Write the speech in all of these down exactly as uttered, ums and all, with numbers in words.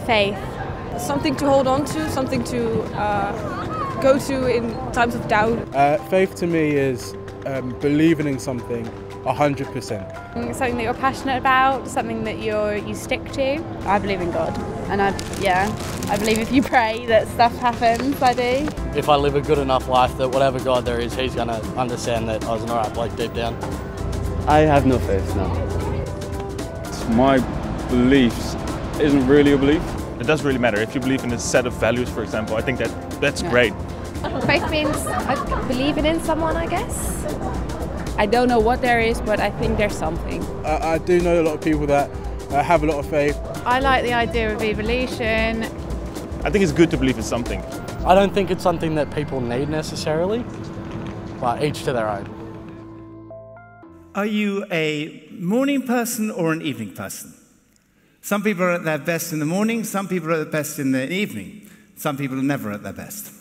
Faith. Something to hold on to, something to uh, go to in times of doubt. Uh, faith to me is um, believing in something one hundred percent. Something that you're passionate about, something that you're you stick to. I believe in God, and I yeah, I believe if you pray that stuff happens. I do. If I live a good enough life that whatever God there is, He's going to understand that I was an alright bloke deep down. I have no faith, no. My beliefs isn't really a belief. It doesn't really matter. If you believe in a set of values, for example, I think that that's Yeah. great. Faith means uh, believing in someone, I guess. I don't know what there is, but I think there's something. I, I do know a lot of people that uh, have a lot of faith. I like the idea of evolution. I think it's good to believe in something. I don't think it's something that people need necessarily, but each to their own. Are you a morning person or an evening person? Some people are at their best in the morning, some people are at their best in the evening. Some people are never at their best.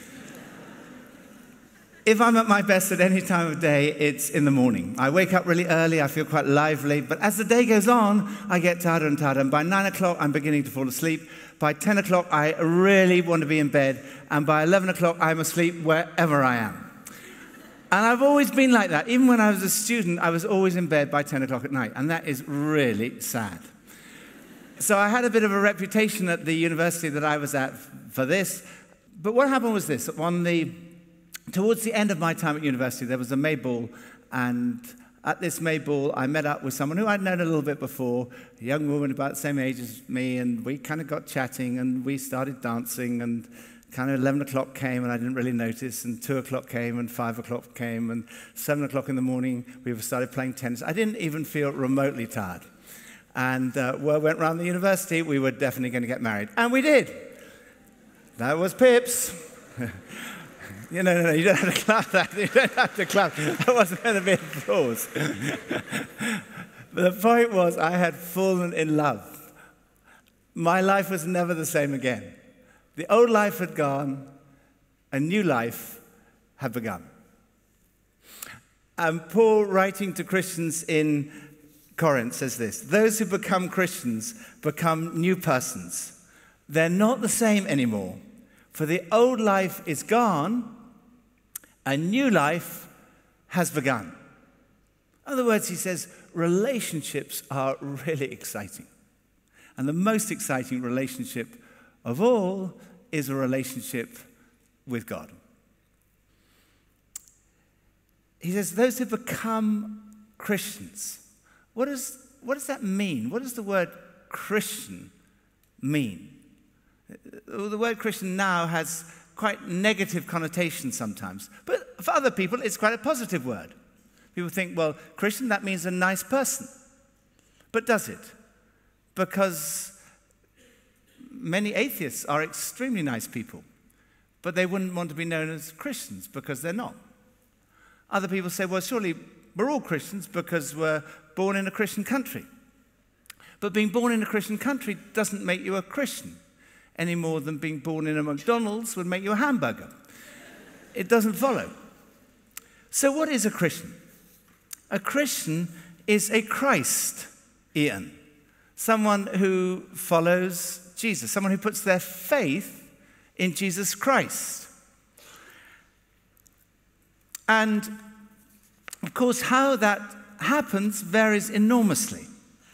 If I'm at my best at any time of day, it's in the morning. I wake up really early, I feel quite lively, but as the day goes on, I get tighter and tighter, and by nine o'clock, I'm beginning to fall asleep. By ten o'clock, I really want to be in bed, and by eleven o'clock, I'm asleep wherever I am. And I've always been like that. Even when I was a student, I was always in bed by ten o'clock at night, and that is really sad. So I had a bit of a reputation at the university that I was at for this, but what happened was this. On the, towards the end of my time at university, there was a May Ball, and at this May Ball, I met up with someone who I'd known a little bit before, a young woman about the same age as me, and we kind of got chatting, and we started dancing, and kind of eleven o'clock came, and I didn't really notice, and two o'clock came, and five o'clock came, and seven o'clock in the morning, we started playing tennis. I didn't even feel remotely tired. And uh, word went round the university, we were definitely going to get married. And we did. That was Pips. you know, no, no, you don't have to clap that. You don't have to clap. That wasn't going to be applause. But the point was, I had fallen in love. My life was never the same again. The old life had gone, a new life had begun. And Paul, writing to Christians in Corinth, says this: those who become Christians become new persons. They're not the same anymore, for the old life is gone, a new life has begun. In other words, he says, relationships are really exciting. And the most exciting relationship of all is a relationship with God. He says, those who become Christians. What does, what does that mean? What does the word Christian mean? The word Christian now has quite negative connotations sometimes, but for other people, it's quite a positive word. People think, well, Christian, that means a nice person. But does it? Because many atheists are extremely nice people, but they wouldn't want to be known as Christians because they're not. Other people say, well, surely we're all Christians because we're born in a Christian country. But being born in a Christian country doesn't make you a Christian any more than being born in a McDonald's would make you a hamburger. It doesn't follow. So what is a Christian? A Christian is a Christ-ian, someone who follows Jesus, someone who puts their faith in Jesus Christ. And, of course, how that happens varies enormously.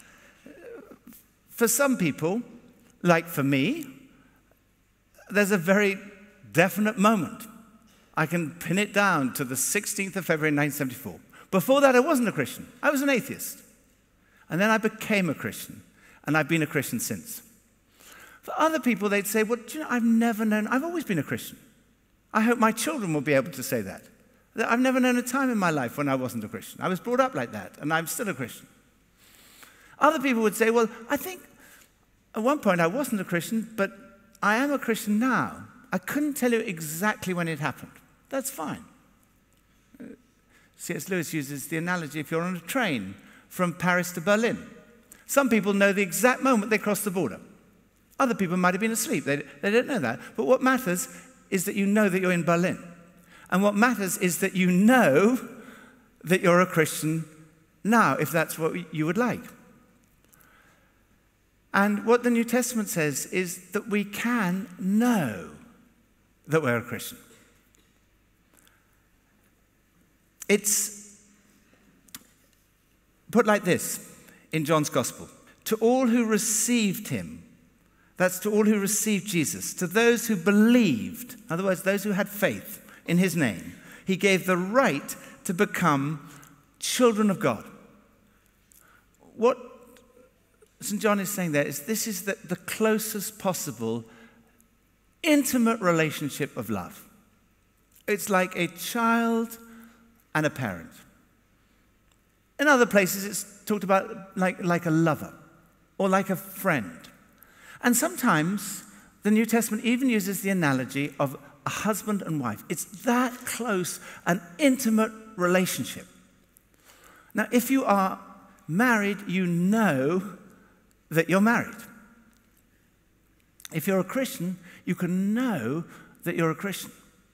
For some people, like for me, there's a very definite moment. I can pin it down to the sixteenth of February nineteen seventy-four. Before that, I wasn't a Christian. I was an atheist. And then I became a Christian, and I've been a Christian since. For other people, they'd say, well, do you know, I've never known, I've always been a Christian. I hope my children will be able to say that. That I've never known a time in my life when I wasn't a Christian. I was brought up like that, and I'm still a Christian. Other people would say, well, I think at one point I wasn't a Christian, but I am a Christian now. I couldn't tell you exactly when it happened. That's fine. C S Lewis uses the analogy if you're on a train from Paris to Berlin. Some people know the exact moment they crossed the border. Other people might have been asleep. They, they don't know that. But what matters is that you know that you're in Berlin. And what matters is that you know that you're a Christian now, if that's what you would like. And what the New Testament says is that we can know that we're a Christian. It's put like this in John's Gospel. To all who received him, that's to all who received Jesus, to those who believed, in other words, those who had faith in his name, he gave the right to become children of God. What Saint John is saying there is this is the, the closest possible intimate relationship of love. It's like a child and a parent. In other places, it's talked about like, like a lover or like a friend. And sometimes the New Testament even uses the analogy of a husband and wife. It's that close an intimate relationship. Now, if you are married, you know that you're married. If you're a Christian, you can know that you're a Christian.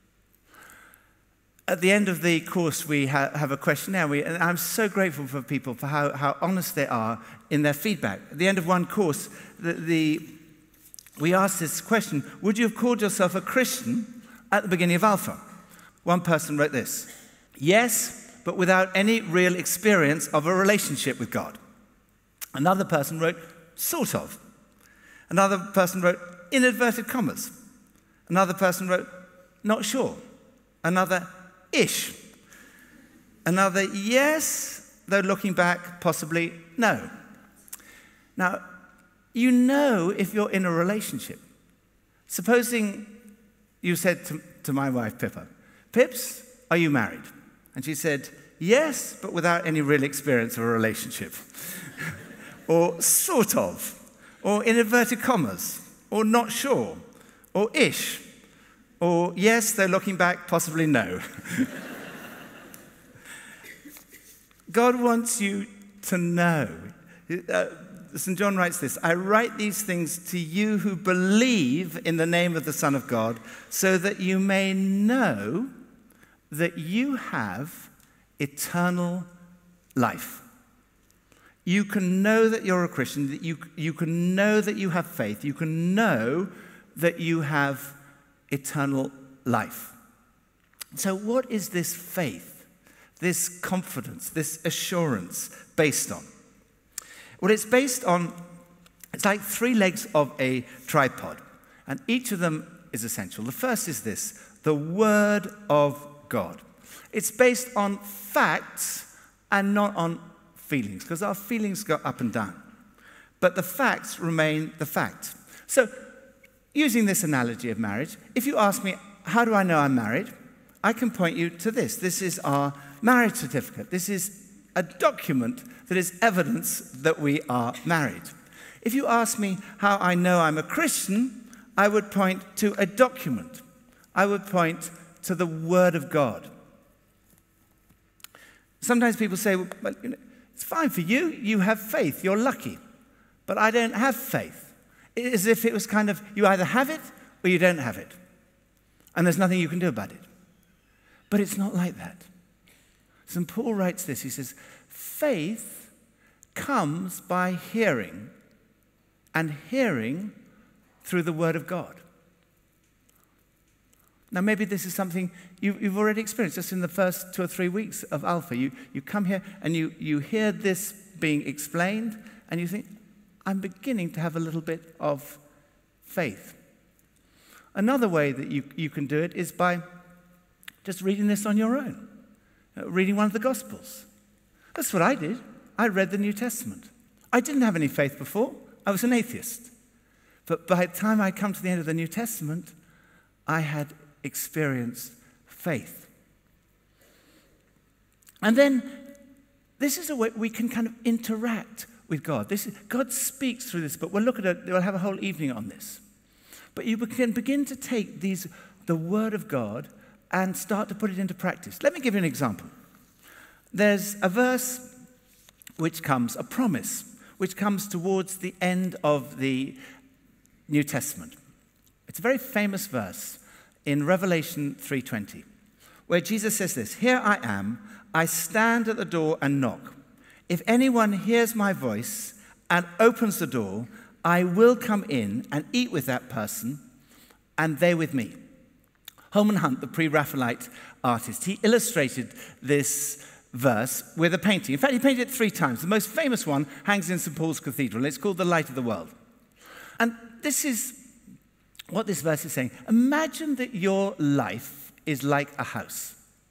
At the end of the course, we ha- have a questionnaire, we, and I'm so grateful for people for how, how honest they are in their feedback. At the end of one course, the, the, we asked this question: would you have called yourself a Christian at the beginning of Alpha? One person wrote this: yes, but without any real experience of a relationship with God. Another person wrote, sort of. Another person wrote, in inverted commas. Another person wrote, not sure. Another, ish. Another, yes, though looking back, possibly no. Now, you know if you're in a relationship. Supposing you said to, to my wife, Pippa, Pips, are you married? And she said, yes, but without any real experience of a relationship. Or sort of. Or in inverted commas. Or not sure. Or ish. Or yes, though looking back, possibly no. God wants you to know. Uh, Saint John writes this: I write these things to you who believe in the name of the Son of God, so that you may know that you have eternal life. You can know that you're a Christian, that you, you can know that you have faith, you can know that you have eternal life. So what is this faith, this confidence, this assurance based on? Well, it's based on, it's like three legs of a tripod, and each of them is essential. The first is this: the Word of God. It's based on facts and not on feelings, because our feelings go up and down. But the facts remain the facts. So, using this analogy of marriage, if you ask me, how do I know I'm married? I can point you to this. This is our marriage certificate. This is a document that is evidence that we are married. If you ask me how I know I'm a Christian, I would point to a document. I would point to the Word of God. Sometimes people say, well, you know, it's fine for you. You have faith. You're lucky. But I don't have faith. It's as if it was kind of, you either have it or you don't have it. And there's nothing you can do about it. But it's not like that. Saint Paul writes this. He says, faith comes by hearing, and hearing through the Word of God. Now, maybe this is something you, you've already experienced just in the first two or three weeks of Alpha. You, you come here and you, you hear this being explained, and you think, I'm beginning to have a little bit of faith. Another way that you, you can do it is by just reading this on your own, uh, reading one of the Gospels. That's what I did. I read the New Testament. I didn't have any faith before. I was an atheist. But by the time I come to the end of the New Testament, I had experienced faith. And then this is a way we can kind of interact with God. This is, God speaks through this book. We'll look at it. We'll have a whole evening on this. But you can begin to take these, the Word of God, and start to put it into practice. Let me give you an example. There's a verse which comes, a promise, which comes towards the end of the New Testament. It's a very famous verse in Revelation three twenty, where Jesus says this: "Here I am, I stand at the door and knock. If anyone hears my voice and opens the door, I will come in and eat with that person, and they with me. Holman Hunt, the pre-Raphaelite artist, he illustrated this verse with a painting. In fact, he painted it three times. The most famous one hangs in Saint Paul's Cathedral, and it's called The Light of the World. And this is what this verse is saying. Imagine that your life is like a house.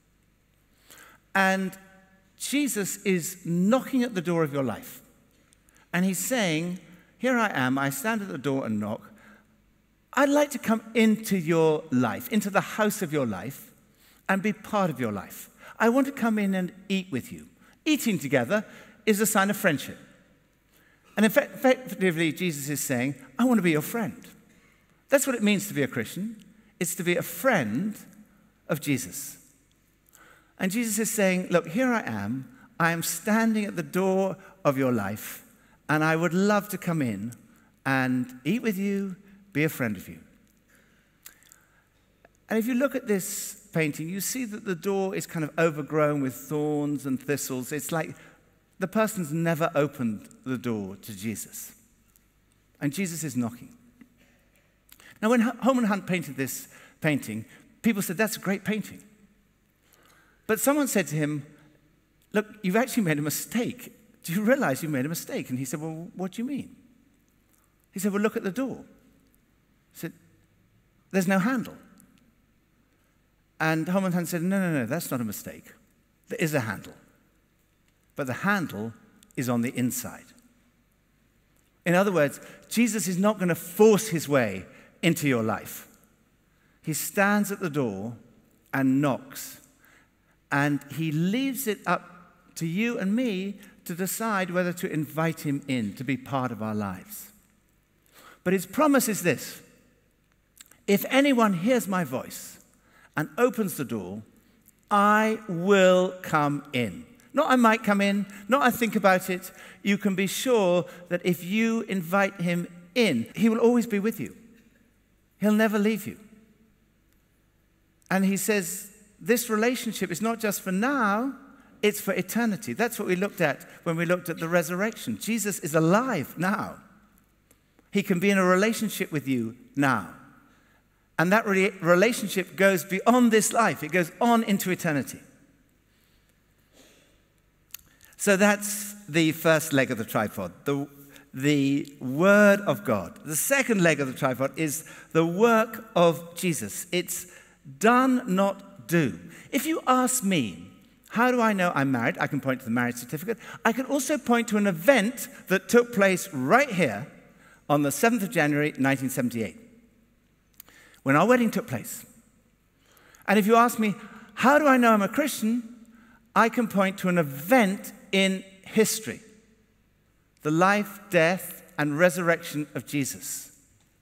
And Jesus is knocking at the door of your life. And he's saying, here I am, I stand at the door and knock. I'd like to come into your life, into the house of your life, and be part of your life. I want to come in and eat with you. Eating together is a sign of friendship. And effectively, Jesus is saying, I want to be your friend. That's what it means to be a Christian. It's to be a friend of Jesus. And Jesus is saying, look, here I am. I am standing at the door of your life, and I would love to come in and eat with you, be a friend of you. And if you look at this painting, you see that the door is kind of overgrown with thorns and thistles. It's like the person's never opened the door to Jesus. And Jesus is knocking. Now, when Holman Hunt painted this painting, people said, that's a great painting. But someone said to him, look, you've actually made a mistake. Do you realize you made a mistake? And he said, well, what do you mean? He said, well, look at the door. He said, there's no handle. And Holman Hunt said, no, no, no, that's not a mistake. There is a handle. But the handle is on the inside. In other words, Jesus is not going to force his way into your life. He stands at the door and knocks. And he leaves it up to you and me to decide whether to invite him in, to be part of our lives. But his promise is this: if anyone hears my voice and opens the door, I will come in. Not I might come in, not I think about it. You can be sure that if you invite him in, he will always be with you. He'll never leave you. And he says, this relationship is not just for now, it's for eternity. That's what we looked at when we looked at the resurrection. Jesus is alive now. He can be in a relationship with you now. And that re- relationship goes beyond this life. It goes on into eternity. So that's the first leg of the tripod, the, the Word of God. The second leg of the tripod is the work of Jesus. It's done, not do. If you ask me, how do I know I'm married? I can point to the marriage certificate. I can also point to an event that took place right here on the seventh of January, nineteen seventy-eight, when our wedding took place. And if you ask me, how do I know I'm a Christian? I can point to an event in history, the life, death, and resurrection of Jesus.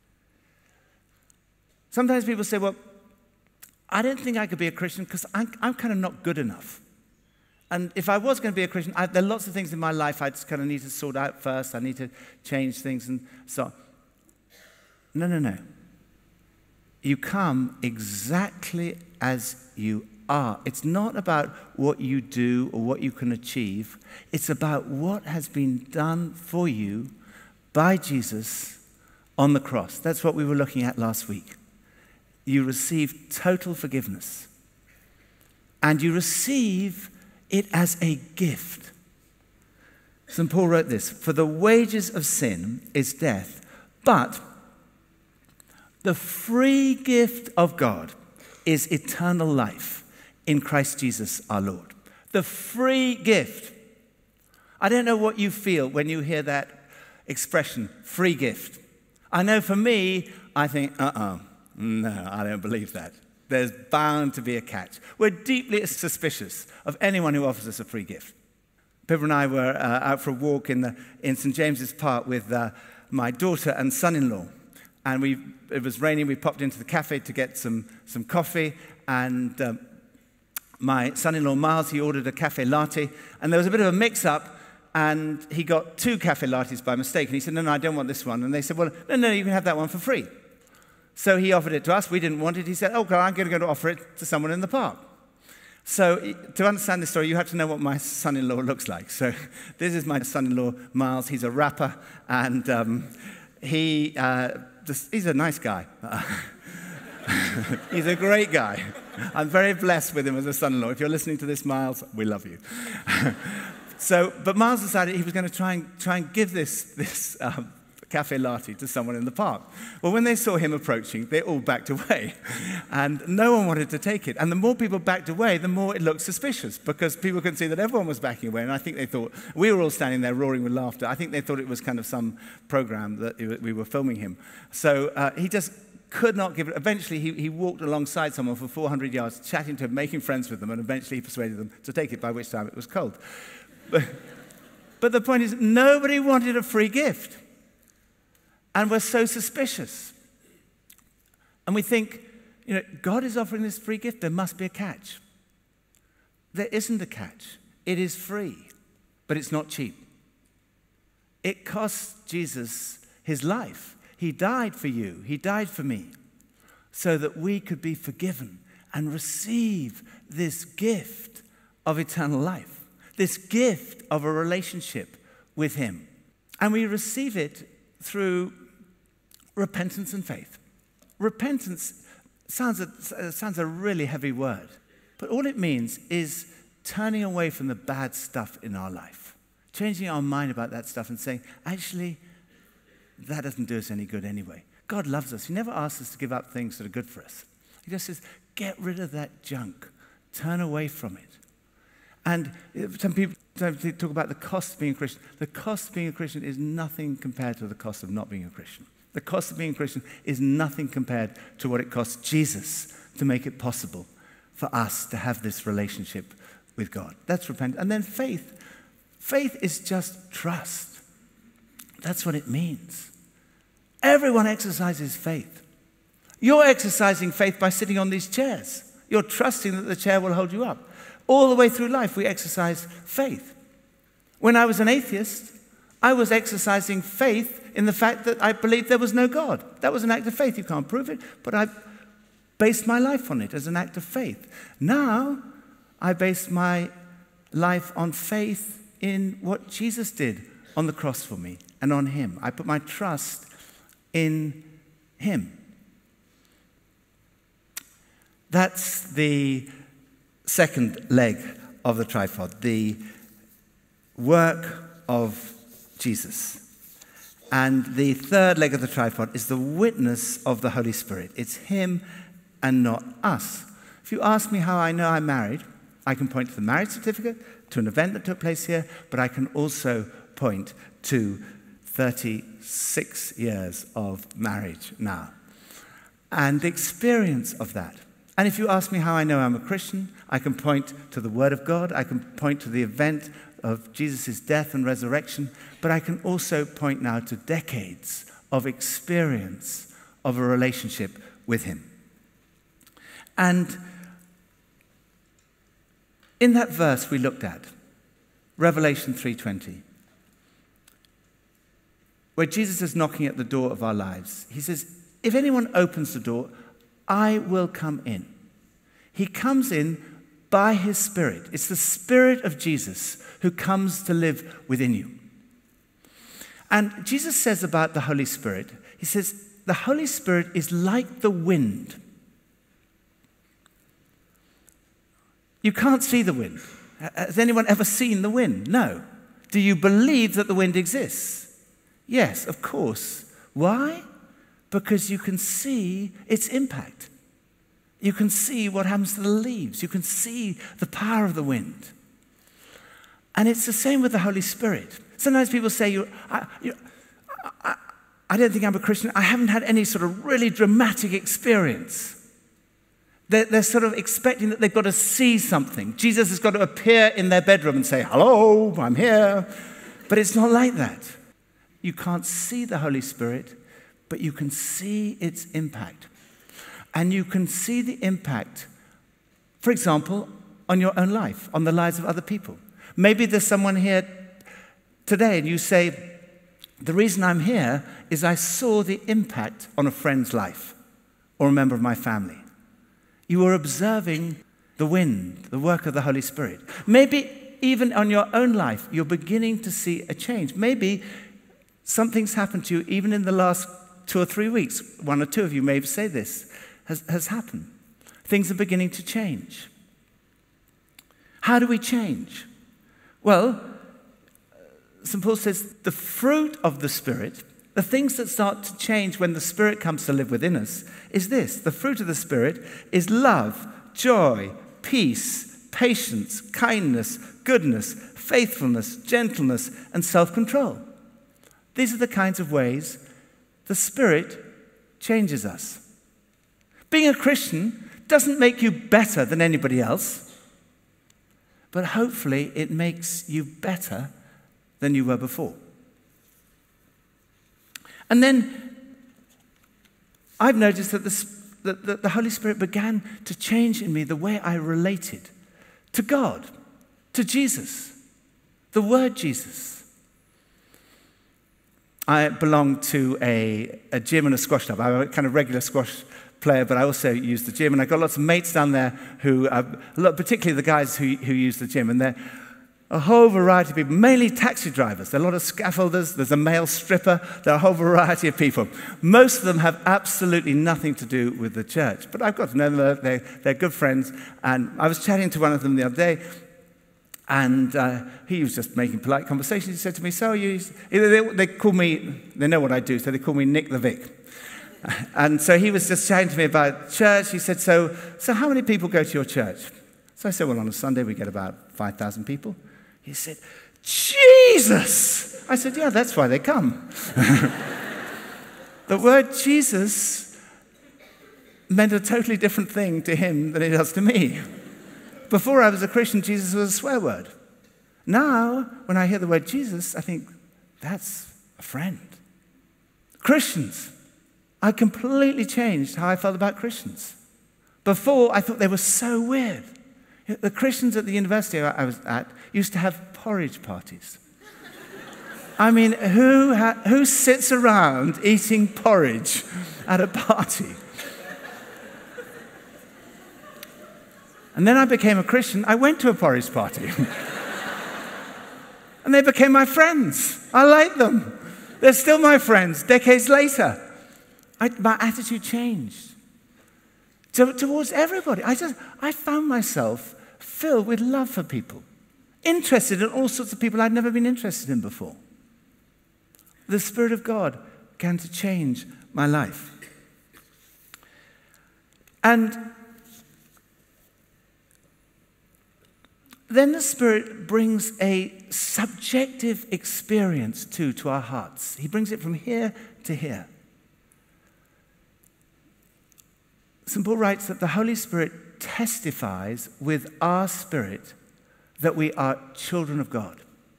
Sometimes people say, well, I don't think I could be a Christian because I'm, I'm kind of not good enough. And if I was going to be a Christian, I, there are lots of things in my life I just kind of need to sort out first. I need to change things and so on. No, no, no. You come exactly as you are. It's not about what you do or what you can achieve. It's about what has been done for you by Jesus on the cross. That's what we were looking at last week. You receive total forgiveness. And you receive it as a gift. Saint Paul wrote this: for the wages of sin is death, but the free gift of God is eternal life in Christ Jesus our Lord. The free gift. I don't know what you feel when you hear that expression, free gift. I know for me, I think, uh-uh, no, I don't believe that. There's bound to be a catch. We're deeply suspicious of anyone who offers us a free gift. Pippa and I were uh, out for a walk in, the, in Saint James's Park with uh, my daughter and son-in-law. And we, it was raining. We popped into the cafe to get some, some coffee. And um, my son-in-law, Miles, he ordered a cafe latte. And there was a bit of a mix-up. And he got two cafe lattes by mistake. And he said, no, no, I don't want this one. And they said, well, no, no, you can have that one for free. So he offered it to us. We didn't want it. He said, oh, God, I'm going to go to offer it to someone in the park. So to understand this story, you have to know what my son-in-law looks like. So this is my son-in-law, Miles. He's a rapper, and um, he, uh, just, he's a nice guy. He's a great guy. I'm very blessed with him as a son-in-law. If you're listening to this, Miles, we love you. So, but Miles decided he was going to try and try and give this this um, cafe latte to someone in the park. Well, when they saw him approaching, they all backed away, and no one wanted to take it. And the more people backed away, the more it looked suspicious, because people could see that everyone was backing away. And I think they thought we were all standing there roaring with laughter. I think they thought it was kind of some program that we were filming him. So uh, he just could not give it. Eventually, he, he walked alongside someone for four hundred yards, chatting to him, making friends with them, and eventually he persuaded them to take it, by which time it was cold. But, but the point is, nobody wanted a free gift. And we're so suspicious. And we think, you know, God is offering this free gift, there must be a catch. There isn't a catch. It is free, but it's not cheap. It costs Jesus his life. He died for you. He died for me, so that we could be forgiven and receive this gift of eternal life, this gift of a relationship with him. And we receive it through repentance and faith. Repentance sounds a, sounds a really heavy word, but all it means is turning away from the bad stuff in our life, changing our mind about that stuff and saying, actually, that doesn't do us any good anyway. God loves us. He never asks us to give up things that are good for us. He just says, get rid of that junk. Turn away from it. And some people talk about the cost of being a Christian. The cost of being a Christian is nothing compared to the cost of not being a Christian. The cost of being a Christian is nothing compared to what it costs Jesus to make it possible for us to have this relationship with God. That's repentance. And then faith. Faith is just trust. That's what it means. Everyone exercises faith. You're exercising faith by sitting on these chairs. You're trusting that the chair will hold you up. All the way through life, we exercise faith. When I was an atheist, I was exercising faith in the fact that I believed there was no God. That was an act of faith. You can't prove it, but I based my life on it as an act of faith. Now, I base my life on faith in what Jesus did on the cross for me and on him. I put my trust in him. That's the second leg of the tripod, the work of Jesus. And the third leg of the tripod is the witness of the Holy Spirit. It's him and not us. If you ask me how I know I'm married, I can point to the marriage certificate, to an event that took place here, but I can also point to thirty-six years of marriage now and the experience of that. And if you ask me how I know I'm a Christian, I can point to the Word of God, I can point to the event of Jesus' death and resurrection, but I can also point now to decades of experience of a relationship with him. And in that verse we looked at, Revelation three twenty, where Jesus is knocking at the door of our lives, he says, if anyone opens the door, I will come in. He comes in by his Spirit. It's the Spirit of Jesus who comes to live within you. And Jesus says about the Holy Spirit, he says, the Holy Spirit is like the wind. You can't see the wind. Has anyone ever seen the wind? No. Do you believe that the wind exists? Yes, of course. Why? Because you can see its impact. You can see what happens to the leaves. You can see the power of the wind. And it's the same with the Holy Spirit. Sometimes people say, you, I, you, I, I don't think I'm a Christian. I haven't had any sort of really dramatic experience. They're, they're sort of expecting that they've got to see something. Jesus has got to appear in their bedroom and say, hello, I'm here. But it's not like that. You can't see the Holy Spirit, but you can see its impact. And you can see the impact, for example, on your own life, on the lives of other people. Maybe there's someone here today and you say, the reason I'm here is I saw the impact on a friend's life or a member of my family. You were observing the wind, the work of the Holy Spirit. Maybe even on your own life, you're beginning to see a change. Maybe Something's happened to you even in the last two or three weeks. One or two of you may say this has, has happened. Things are beginning to change. How do we change? Well, Saint Paul says the fruit of the Spirit, the things that start to change when the Spirit comes to live within us, is this. The fruit of the Spirit is love, joy, peace, patience, kindness, goodness, faithfulness, gentleness, and self-control. These are the kinds of ways the Spirit changes us. Being a Christian doesn't make you better than anybody else, but hopefully it makes you better than you were before. And then I've noticed that the, that the Holy Spirit began to change in me the way I related to God, to Jesus, the word Jesus. I belong to a, a gym and a squash club. I'm a kind of regular squash player, but I also use the gym. And I've got lots of mates down there who, uh, particularly the guys who, who use the gym. And they're a whole variety of people, mainly taxi drivers. There are a lot of scaffolders. There's a male stripper. There are a whole variety of people. Most of them have absolutely nothing to do with the church. But I've got to know them. They're, they're good friends. And I was chatting to one of them the other day, and uh, he was just making polite conversation. He said to me, so you, they, they call me, they know what I do, so they call me Nick the Vic. And so he was just chatting to me about church. He said, so, so how many people go to your church? So I said, well, on a Sunday we get about five thousand people. He said, Jesus! I said, yeah, that's why they come. The word Jesus meant a totally different thing to him than it does to me. Before I was a Christian, Jesus was a swear word. Now, when I hear the word Jesus, I think, that's a friend. Christians. I completely changed how I felt about Christians. Before, I thought they were so weird. The Christians at the university I was at used to have porridge parties. I mean, who, ha- who sits around eating porridge at a party? And then I became a Christian. I went to a porridge party. And they became my friends. I like them. They're still my friends, decades later. I, my attitude changed to, towards everybody. I just, I found myself filled with love for people, interested in all sorts of people I'd never been interested in before. The Spirit of God began to change my life. And then the Spirit brings a subjective experience too to our hearts. He brings it from here to here. Saint Paul writes that the Holy Spirit testifies with our spirit that we are children of God.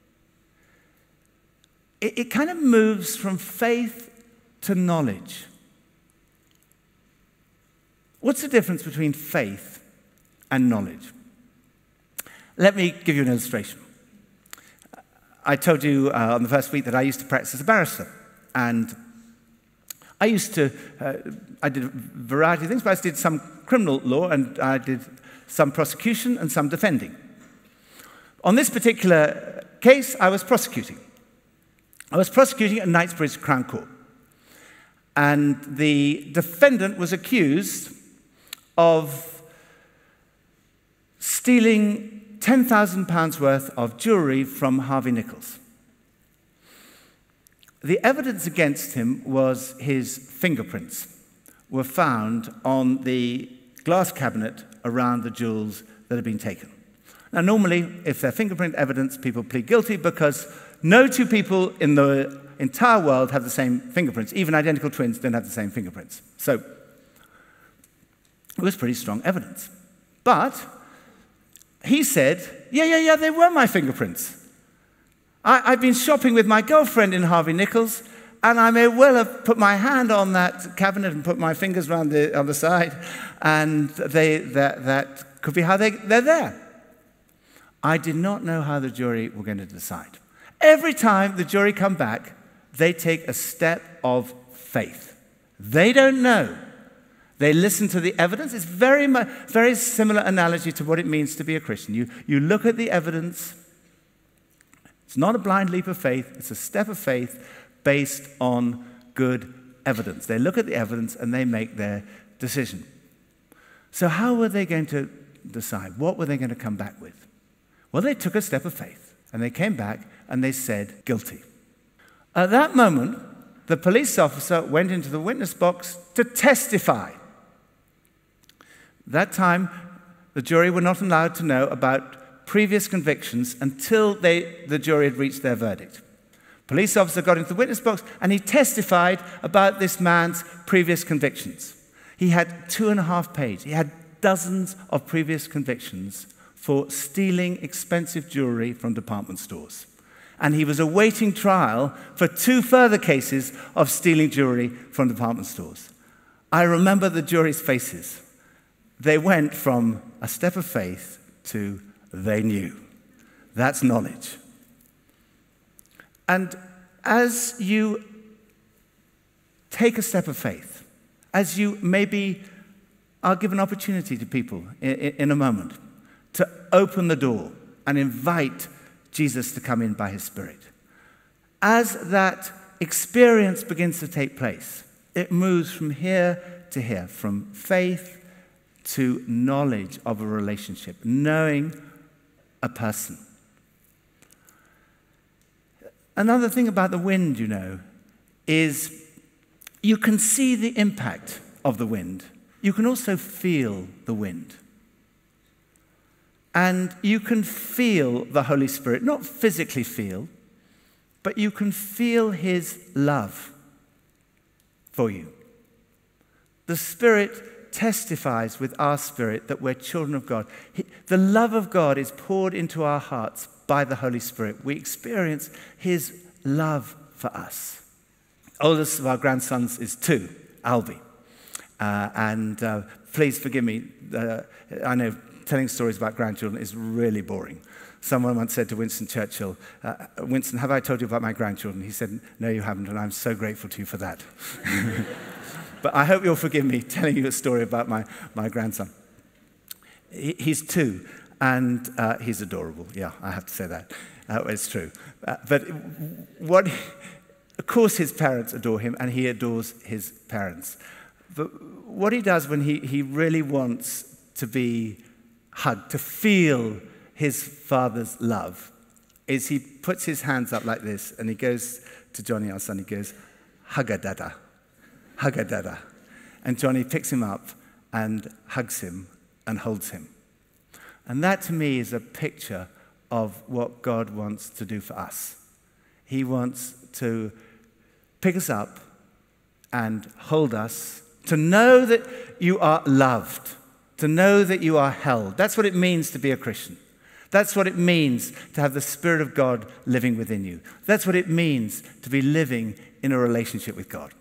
It, it kind of moves from faith to knowledge. What's the difference between faith and knowledge? Let me give you an illustration. I told you uh, on the first week that I used to practice as a barrister, and I used to, uh, I did a variety of things, but I did some criminal law, and I did some prosecution and some defending. On this particular case, I was prosecuting. I was prosecuting at Knightsbridge Crown Court. And the defendant was accused of stealing ten thousand pounds worth of jewellery from Harvey Nichols. The evidence against him was his fingerprints were found on the glass cabinet around the jewels that had been taken. Now, normally, if they're fingerprint evidence, people plead guilty because no two people in the entire world have the same fingerprints. Even identical twins don't have the same fingerprints. So it was pretty strong evidence. But he said, yeah, yeah, yeah, they were my fingerprints. I, I've been shopping with my girlfriend in Harvey Nichols, and I may well have put my hand on that cabinet and put my fingers around the other side, and they, that, that could be how they, they're there. I did not know how the jury were going to decide. Every time the jury come back, they take a step of faith. They don't know. They listen to the evidence. It's very, very similar analogy to what it means to be a Christian. You, you look at the evidence. It's not a blind leap of faith. It's a step of faith based on good evidence. They look at the evidence and they make their decision. So how were they going to decide? What were they going to come back with? Well, they took a step of faith, and they came back and they said guilty. At that moment, the police officer went into the witness box to testify. That time, the jury were not allowed to know about previous convictions until they, the jury had reached their verdict. Police officer got into the witness box and he testified about this man's previous convictions. He had two and a half pages. He had dozens of previous convictions for stealing expensive jewelry from department stores. And he was awaiting trial for two further cases of stealing jewelry from department stores. I remember the jury's faces. They went from a step of faith to they knew. That's knowledge. And as you take a step of faith, as you maybe are given opportunity to people in, in a moment to open the door and invite Jesus to come in by his Spirit, as that experience begins to take place, it moves from here to here, from faith to knowledge of a relationship, knowing a person. Another thing about the wind, you know, is you can see the impact of the wind. You can also feel the wind. And you can feel the Holy Spirit, not physically feel, but you can feel his love for you. The Spirit testifies with our spirit that we're children of God. He, the love of God is poured into our hearts by the Holy Spirit. We experience his love for us. Oldest of our grandsons is two, Albie. Uh, and uh, please forgive me, uh, I know telling stories about grandchildren is really boring. Someone once said to Winston Churchill, uh, Winston, have I told you about my grandchildren? He said, no, you haven't, and I'm so grateful to you for that. But I hope you'll forgive me telling you a story about my, my grandson. He, he's two, and uh, he's adorable. Yeah, I have to say that. Uh, it's true. Uh, but what, of course his parents adore him, and he adores his parents. But what he does when he, he really wants to be hugged, to feel his father's love, is he puts his hands up like this, and he goes to Johnny, our son, he goes, hugga dada. Hugga dada. And Johnny picks him up and hugs him and holds him. And that to me is a picture of what God wants to do for us. He wants to pick us up and hold us, to know that you are loved, to know that you are held. That's what it means to be a Christian. That's what it means to have the Spirit of God living within you. That's what it means to be living in a relationship with God.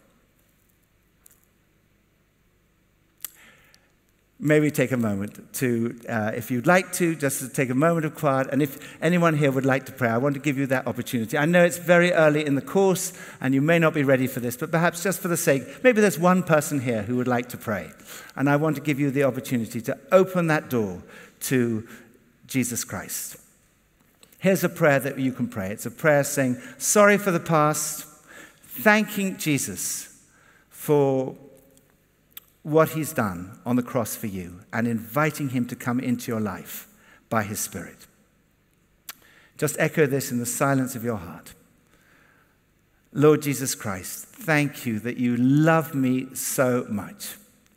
Maybe take a moment to, uh, if you'd like to, just to take a moment of quiet. And if anyone here would like to pray, I want to give you that opportunity. I know it's very early in the course, and you may not be ready for this, but perhaps just for the sake, maybe there's one person here who would like to pray. And I want to give you the opportunity to open that door to Jesus Christ. Here's a prayer that you can pray. It's a prayer saying, sorry for the past, thanking Jesus for what he's done on the cross for you, and inviting him to come into your life by his Spirit. Just echo this in the silence of your heart. Lord Jesus Christ, thank you that you love me so much.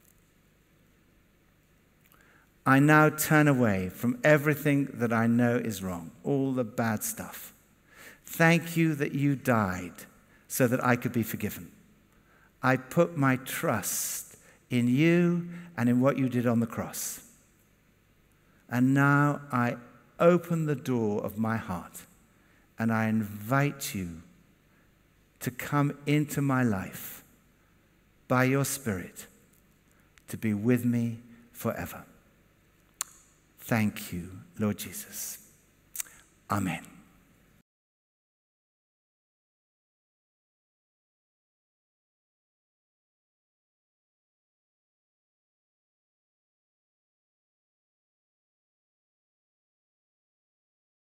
I now turn away from everything that I know is wrong, all the bad stuff. Thank you that you died so that I could be forgiven. I put my trust in you and in what you did on the cross. And now I open the door of my heart and I invite you to come into my life by your Spirit to be with me forever. Thank you, Lord Jesus. Amen.